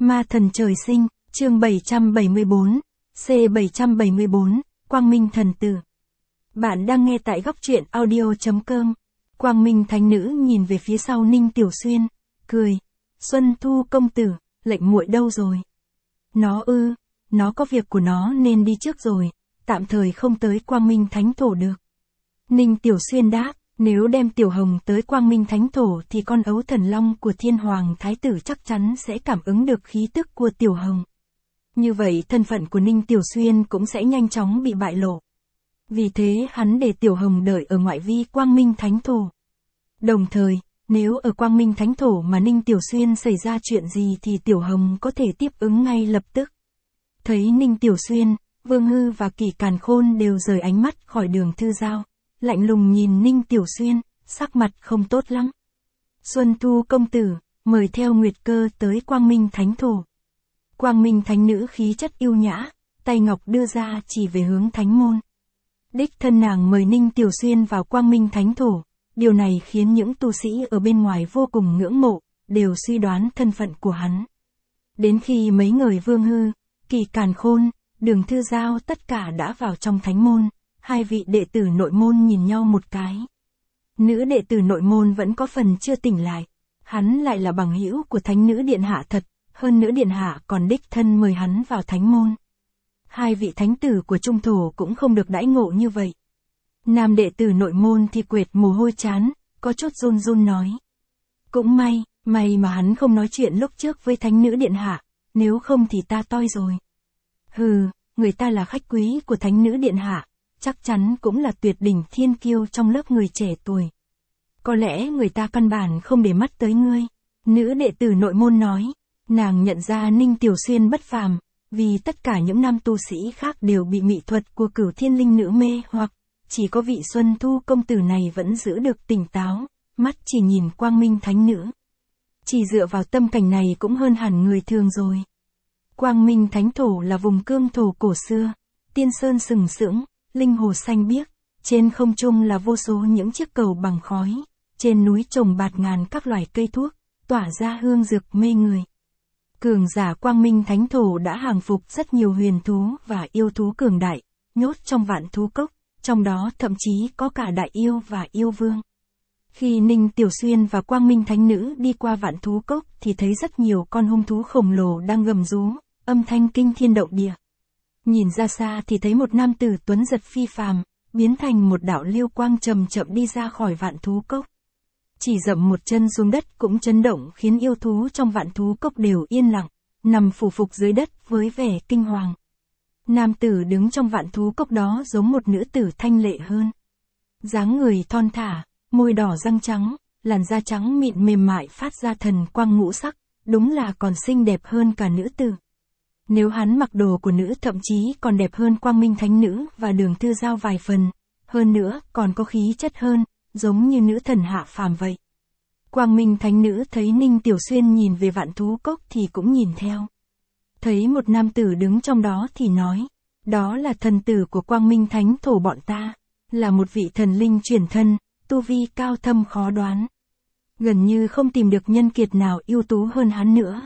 Ma thần trời sinh, chương 774, C774, Quang Minh thần tử. Bạn đang nghe tại góc truyện audio.com. Quang Minh thánh nữ nhìn về phía sau Ninh Tiểu Xuyên, cười. Xuân Thu công tử, lệnh muội đâu rồi? Nó có việc của nó nên đi trước rồi, tạm thời không tới Quang Minh thánh thổ được. Ninh Tiểu Xuyên đáp, nếu đem Tiểu Hồng tới Quang Minh thánh thổ thì con ấu thần long của Thiên Hoàng Thái tử chắc chắn sẽ cảm ứng được khí tức của Tiểu Hồng. Như vậy thân phận của Ninh Tiểu Xuyên cũng sẽ nhanh chóng bị bại lộ. Vì thế hắn để Tiểu Hồng đợi ở ngoại vi Quang Minh thánh thổ. Đồng thời, nếu ở Quang Minh thánh thổ mà Ninh Tiểu Xuyên xảy ra chuyện gì thì Tiểu Hồng có thể tiếp ứng ngay lập tức. Thấy Ninh Tiểu Xuyên, Vương Hư và Kỷ Càn Khôn đều rời ánh mắt khỏi Đường Thư Giao, lạnh lùng nhìn Ninh Tiểu Xuyên, sắc mặt không tốt lắm. Xuân Thu công tử, mời theo Nguyệt Cơ tới Quang Minh thánh thổ. Quang Minh thánh nữ khí chất yêu nhã, tay ngọc đưa ra chỉ về hướng thánh môn. Đích thân nàng mời Ninh Tiểu Xuyên vào Quang Minh thánh thổ, điều này khiến những tu sĩ ở bên ngoài vô cùng ngưỡng mộ, đều suy đoán thân phận của hắn. Đến khi mấy người Vương Hư, Kỷ Càn Khôn, Đường Thư Giao tất cả đã vào trong thánh môn, hai vị đệ tử nội môn nhìn nhau một cái. Nữ đệ tử nội môn vẫn có phần chưa tỉnh lại, hắn lại là bằng hữu của thánh nữ điện hạ thật, hơn nữa điện hạ còn đích thân mời hắn vào thánh môn. Hai vị thánh tử của trung thổ cũng không được đãi ngộ như vậy. Nam đệ tử nội môn thì quệt mồ hôi chán, có chút run run nói. Cũng may mà hắn không nói chuyện lúc trước với thánh nữ điện hạ, nếu không thì ta toi rồi. Hừ, người ta là khách quý của thánh nữ điện hạ, chắc chắn cũng là tuyệt đỉnh thiên kiêu trong lớp người trẻ tuổi. Có lẽ người ta căn bản không để mắt tới ngươi. Nữ đệ tử nội môn nói, nàng nhận ra Ninh Tiểu Xuyên bất phàm, vì tất cả những nam tu sĩ khác đều bị mỹ thuật của Cửu Thiên Linh nữ mê hoặc, chỉ có vị Xuân Thu công tử này vẫn giữ được tỉnh táo, mắt chỉ nhìn Quang Minh thánh nữ. Chỉ dựa vào tâm cảnh này cũng hơn hẳn người thường rồi. Quang Minh thánh thổ là vùng cương thổ cổ xưa, tiên sơn sừng sững, linh hồ xanh biếc, trên không trung là vô số những chiếc cầu bằng khói, trên núi trồng bạt ngàn các loài cây thuốc, tỏa ra hương dược mê người. Cường giả Quang Minh thánh thổ đã hàng phục rất nhiều huyền thú và yêu thú cường đại, nhốt trong vạn thú cốc, trong đó thậm chí có cả đại yêu và yêu vương. Khi Ninh Tiểu Xuyên và Quang Minh thánh nữ đi qua vạn thú cốc thì thấy rất nhiều con hung thú khổng lồ đang gầm rú, âm thanh kinh thiên động địa. Nhìn ra xa thì thấy một nam tử tuấn giật phi phàm, biến thành một đạo lưu quang chậm chậm đi ra khỏi vạn thú cốc. Chỉ dậm một chân xuống đất cũng chấn động khiến yêu thú trong vạn thú cốc đều yên lặng, nằm phủ phục dưới đất với vẻ kinh hoàng. Nam tử đứng trong vạn thú cốc đó giống một nữ tử thanh lệ hơn. Dáng người thon thả, môi đỏ răng trắng, làn da trắng mịn mềm mại phát ra thần quang ngũ sắc, đúng là còn xinh đẹp hơn cả nữ tử. Nếu hắn mặc đồ của nữ thậm chí còn đẹp hơn Quang Minh thánh nữ và Đường Thư Giao vài phần, hơn nữa còn có khí chất hơn, giống như nữ thần hạ phàm vậy. Quang Minh thánh nữ thấy Ninh Tiểu Xuyên nhìn về vạn thú cốc thì cũng nhìn theo. Thấy một nam tử đứng trong đó thì nói, đó là thần tử của Quang Minh thánh thổ bọn ta, là một vị thần linh chuyển thân, tu vi cao thâm khó đoán. Gần như không tìm được nhân kiệt nào ưu tú hơn hắn nữa.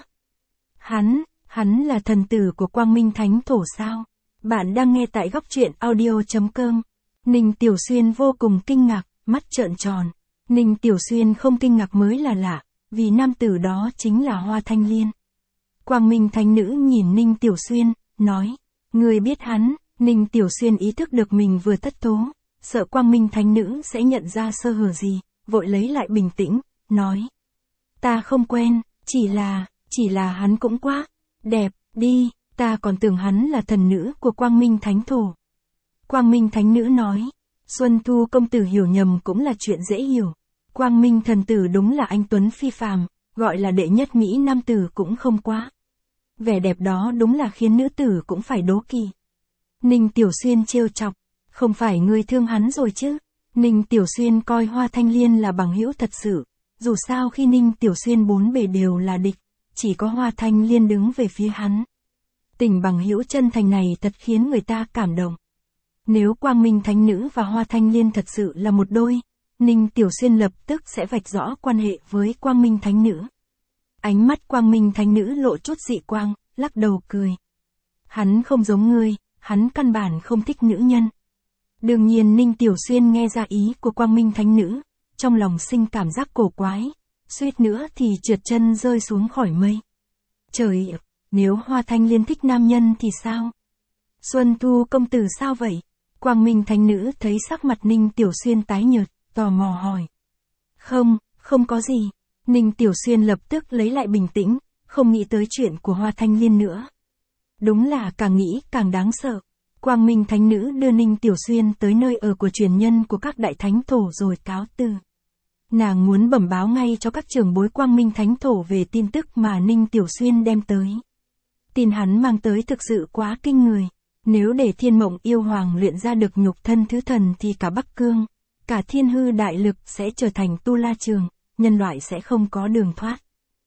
Hắn là thần tử của Quang Minh thánh thổ sao? Bạn đang nghe tại góc truyện audio.com. Ninh Tiểu Xuyên vô cùng kinh ngạc, mắt trợn tròn. Ninh Tiểu Xuyên không kinh ngạc mới là lạ, vì nam tử đó chính là Hoa Thanh Liên. Quang Minh thánh nữ nhìn Ninh Tiểu Xuyên, nói, người biết hắn. Ninh Tiểu Xuyên ý thức được mình vừa thất thố, sợ Quang Minh thánh nữ sẽ nhận ra sơ hở gì, vội lấy lại bình tĩnh, nói, ta không quen, chỉ là hắn cũng quá đẹp đi, ta còn tưởng hắn là thần nữ của Quang Minh thánh thổ. Quang Minh thánh nữ nói, Xuân Thu công tử hiểu nhầm cũng là chuyện dễ hiểu. Quang Minh thần tử đúng là anh tuấn phi phàm, gọi là đệ nhất mỹ nam tử cũng không quá. Vẻ đẹp đó đúng là khiến nữ tử cũng phải đố kỵ. Ninh Tiểu Xuyên trêu chọc, không phải ngươi thương hắn rồi chứ? Ninh Tiểu Xuyên coi Hoa Thanh Liên là bằng hữu thật sự, dù sao khi Ninh Tiểu Xuyên bốn bề đều là địch, chỉ có Hoa Thanh Liên đứng về phía hắn. Tình bằng hữu chân thành này thật khiến người ta cảm động. Nếu Quang Minh thánh nữ và Hoa Thanh Liên thật sự là một đôi, Ninh Tiểu Xuyên lập tức sẽ vạch rõ quan hệ với Quang Minh thánh nữ. Ánh mắt Quang Minh Thánh Nữ lộ chút dị quang, lắc đầu cười. Hắn không giống ngươi, hắn căn bản không thích nữ nhân. Đương nhiên Ninh Tiểu Xuyên nghe ra ý của Quang Minh Thánh Nữ, trong lòng sinh cảm giác cổ quái, suýt nữa thì trượt chân rơi xuống khỏi mây. Trời ạ, nếu Hoa Thanh Liên thích nam nhân thì sao? Xuân Thu công tử sao vậy? Quang Minh Thánh Nữ thấy sắc mặt Ninh Tiểu Xuyên tái nhợt, tò mò hỏi. Không có gì. Ninh Tiểu Xuyên lập tức lấy lại bình tĩnh, không nghĩ tới chuyện của Hoa Thanh Liên nữa. Đúng là càng nghĩ càng đáng sợ. Quang Minh Thánh Nữ đưa Ninh Tiểu Xuyên tới nơi ở của truyền nhân của các đại thánh thổ rồi cáo từ. Nàng muốn bẩm báo ngay cho các trưởng bối Quang Minh Thánh Thổ về tin tức mà Ninh Tiểu Xuyên đem tới. Tin hắn mang tới thực sự quá kinh người. Nếu để Thiên Mộng Yêu Hoàng luyện ra được nhục thân thứ thần thì cả Bắc Cương, cả Thiên Hư Đại Lực sẽ trở thành tu la trường, nhân loại sẽ không có đường thoát.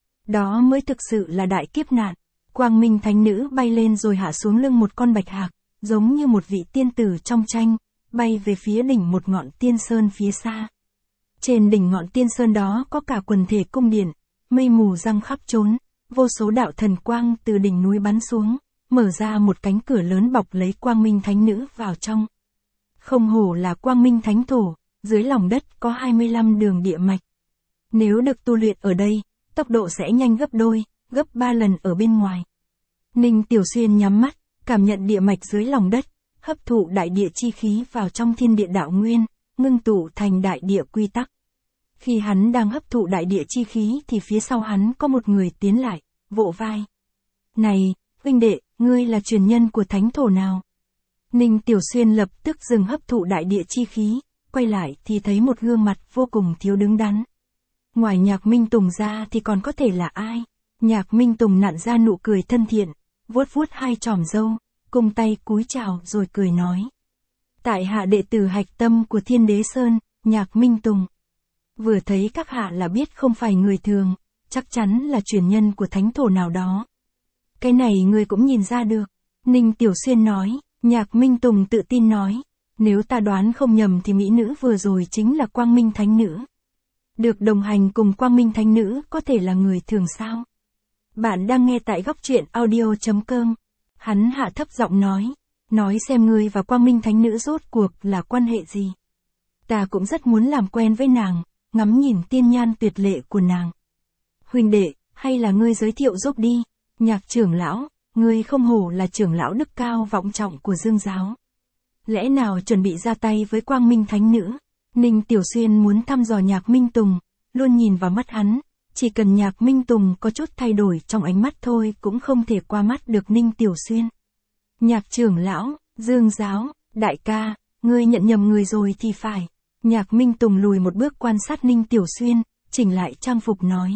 Đó mới thực sự là đại kiếp nạn. Quang Minh Thánh Nữ bay lên rồi hạ xuống lưng một con bạch hạc, giống như một vị tiên tử trong tranh, bay về phía đỉnh một ngọn tiên sơn phía xa. Trên đỉnh ngọn tiên sơn đó có cả quần thể cung điện, mây mù răng khắp trốn, vô số đạo thần quang từ đỉnh núi bắn xuống, mở ra một cánh cửa lớn bọc lấy Quang Minh Thánh Nữ vào trong. Không hổ là Quang Minh Thánh Thổ, dưới lòng đất có 25 đường địa mạch. Nếu được tu luyện ở đây, tốc độ sẽ nhanh gấp đôi, gấp 3 lần ở bên ngoài. Ninh Tiểu Xuyên nhắm mắt, cảm nhận địa mạch dưới lòng đất, hấp thụ đại địa chi khí vào trong thiên địa đạo nguyên, ngưng tụ thành đại địa quy tắc. Khi hắn đang hấp thụ đại địa chi khí thì phía sau hắn có một người tiến lại, vỗ vai. Này, huynh đệ, ngươi là truyền nhân của thánh thổ nào? Ninh Tiểu Xuyên lập tức dừng hấp thụ đại địa chi khí, quay lại thì thấy một gương mặt vô cùng thiếu đứng đắn. Ngoài Nhạc Minh Tùng ra thì còn có thể là ai? Nhạc Minh Tùng nặn ra nụ cười thân thiện, vuốt vuốt hai chòm râu, cùng tay cúi chào rồi cười nói. Tại hạ đệ tử hạch tâm của Thiên Đế Sơn, Nhạc Minh Tùng. Vừa thấy các hạ là biết không phải người thường, chắc chắn là truyền nhân của thánh thổ nào đó. Cái này ngươi cũng nhìn ra được. Ninh Tiểu Xuyên nói. Nhạc Minh Tùng tự tin nói. Nếu ta đoán không nhầm thì mỹ nữ vừa rồi chính là Quang Minh Thánh Nữ. Được đồng hành cùng Quang Minh Thánh Nữ có thể là người thường sao? Bạn đang nghe tại góc truyện audio.com. Hắn hạ thấp giọng nói. Nói xem ngươi và Quang Minh Thánh Nữ rốt cuộc là quan hệ gì? Ta cũng rất muốn làm quen với nàng, ngắm nhìn tiên nhan tuyệt lệ của nàng. Huynh đệ, hay là ngươi giới thiệu giúp đi? Nhạc trưởng lão, ngươi không hổ là trưởng lão đức cao vọng trọng của Dương giáo. Lẽ nào chuẩn bị ra tay với Quang Minh Thánh Nữ? Ninh Tiểu Xuyên muốn thăm dò Nhạc Minh Tùng, luôn nhìn vào mắt hắn, chỉ cần Nhạc Minh Tùng có chút thay đổi trong ánh mắt thôi cũng không thể qua mắt được Ninh Tiểu Xuyên. Nhạc trưởng lão, Dương giáo, đại ca, ngươi nhận nhầm người rồi thì phải. Nhạc Minh Tùng lùi một bước quan sát Ninh Tiểu Xuyên, chỉnh lại trang phục nói.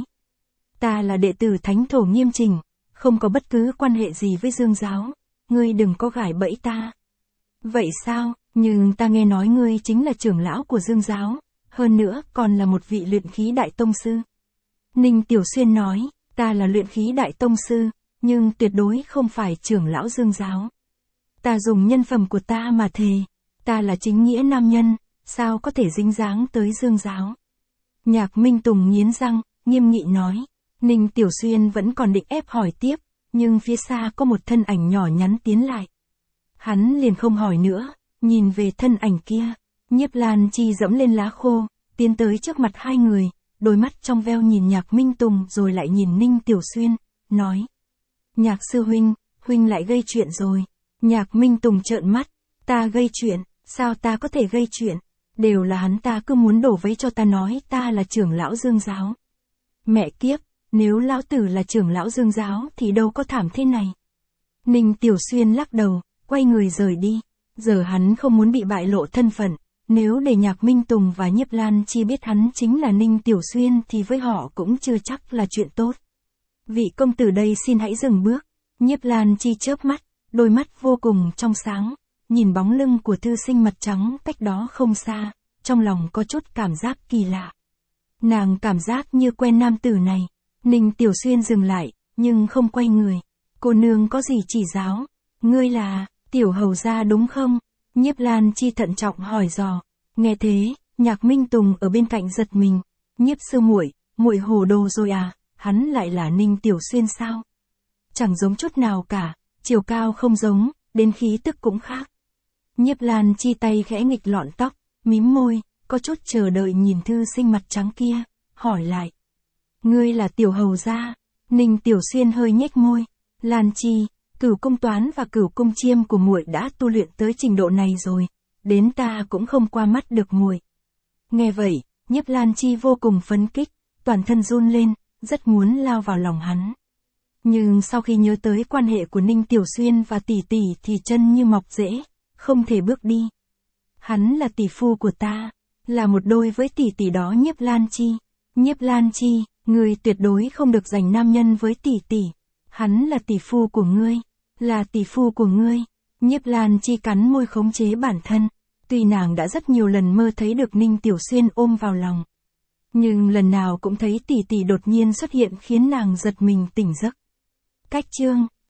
Ta là đệ tử thánh thổ nghiêm chỉnh, không có bất cứ quan hệ gì với Dương giáo, ngươi đừng có gài bẫy ta. Vậy sao, nhưng ta nghe nói ngươi chính là trưởng lão của Dương giáo, hơn nữa còn là một vị luyện khí đại tông sư. Ninh Tiểu Xuyên nói, ta là luyện khí đại tông sư, nhưng tuyệt đối không phải trưởng lão Dương giáo. Ta dùng nhân phẩm của ta mà thề, ta là chính nghĩa nam nhân, sao có thể dính dáng tới Dương giáo. Nhạc Minh Tùng nghiến răng, nghiêm nghị nói. Ninh Tiểu Xuyên vẫn còn định ép hỏi tiếp, nhưng phía xa có một thân ảnh nhỏ nhắn tiến lại. Hắn liền không hỏi nữa, nhìn về thân ảnh kia. Nhiếp Lan Chi dẫm lên lá khô, tiến tới trước mặt hai người, đôi mắt trong veo nhìn Nhạc Minh Tùng rồi lại nhìn Ninh Tiểu Xuyên, nói. Nhạc sư huynh, huynh lại gây chuyện rồi. Nhạc Minh Tùng trợn mắt, ta gây chuyện, sao ta có thể gây chuyện? Đều là hắn ta cứ muốn đổ vấy cho ta nói ta là trưởng lão Dương giáo. Mẹ kiếp, nếu lão tử là trưởng lão Dương giáo thì đâu có thảm thế này. Ninh Tiểu Xuyên lắc đầu, quay người rời đi. Giờ hắn không muốn bị bại lộ thân phận, nếu để Nhạc Minh Tùng và Nhiếp Lan Chi biết hắn chính là Ninh Tiểu Xuyên thì với họ cũng chưa chắc là chuyện tốt. Vị công tử đây xin hãy dừng bước. Nhiếp Lan Chi chớp mắt, đôi mắt vô cùng trong sáng, nhìn bóng lưng của thư sinh mặt trắng cách đó không xa, trong lòng có chút cảm giác kỳ lạ. Nàng cảm giác như quen nam tử này. Ninh Tiểu Xuyên dừng lại, nhưng không quay người. Cô nương có gì chỉ giáo? Ngươi là, Tiểu hầu gia đúng không? Nhiếp Lan Chi thận trọng hỏi dò. Nghe thế, Nhạc Minh Tùng ở bên cạnh giật mình. Nhiếp sư muội, muội hồ đồ rồi à? hắn lại là Ninh Tiểu Xuyên sao? Chẳng giống chút nào cả, chiều cao không giống, đến khí tức cũng khác. Nhiếp Lan Chi tay khẽ nghịch lọn tóc, mím môi, có chút chờ đợi nhìn thư sinh mặt trắng kia, hỏi lại. Ngươi là Tiểu hầu gia? Ninh Tiểu Xuyên hơi nhếch môi. Lan Chi, Cửu Cung Toán và Cửu Cung Chiêm của muội đã tu luyện tới trình độ này rồi, đến ta cũng không qua mắt được muội. Nghe vậy, Nhiếp Lan Chi vô cùng phấn kích, toàn thân run lên, rất muốn lao vào lòng hắn. Nhưng sau khi nhớ tới quan hệ của Ninh Tiểu Xuyên và tỷ tỷ thì chân như mọc rễ, không thể bước đi. Hắn là tỷ phu của ta, là một đôi với tỷ tỷ đó Nhiếp Lan Chi. Nhiếp Lan Chi, ngươi tuyệt đối không được giành nam nhân với tỷ tỷ. Hắn là tỷ phu của ngươi, là tỷ phu của ngươi. Nhiếp Lan Chi cắn môi khống chế bản thân. Tuy nàng đã rất nhiều lần mơ thấy được Ninh Tiểu Xuyên ôm vào lòng. Nhưng lần nào cũng thấy tỷ tỷ đột nhiên xuất hiện khiến nàng giật mình tỉnh giấc. Cách chương